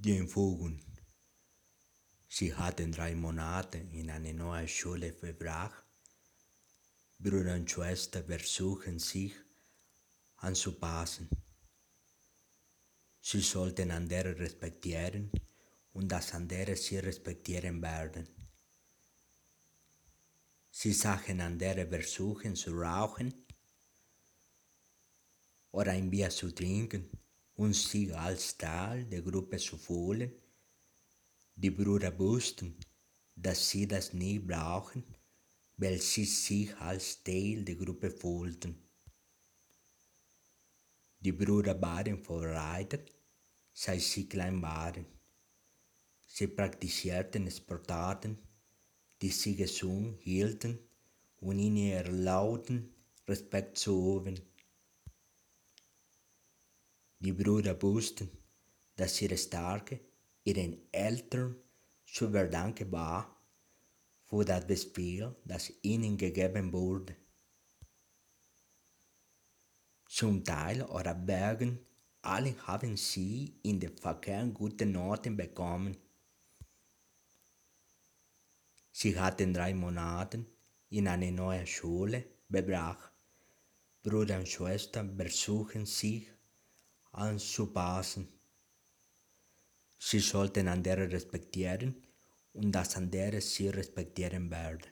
Die Entfugen. Sie hatten 3 Monate in eine neue Schule verbracht. Bruder und Schwester versuchen sich anzupassen. Sie sollten andere respektieren und dass andere sie respektieren werden. Sie sahen andere versuchen zu rauchen oder ein Bier zu trinken und sich als Teil der Gruppe zu fühlen. Die Brüder wussten, dass sie das nicht brauchen, weil sie sich als Teil der Gruppe fühlten. Die Brüder waren vorbereitet, seit sie klein waren. Sie praktizierten Sportarten, die sie gesund hielten und ihnen erlaubten, Respekt zu üben. Die Brüder wussten, dass ihre Stärke ihren Eltern zu verdanken war für das Befehl, das ihnen gegeben wurde. Zum Teil oder wegen allem haben sie in den Verkehr gute Noten bekommen. Sie hatten 3 Monate in eine neue Schule verbracht. Bruder und Schwester versuchen sich anzupassen. Sie sollten andere respektieren und dass andere sie respektieren werden.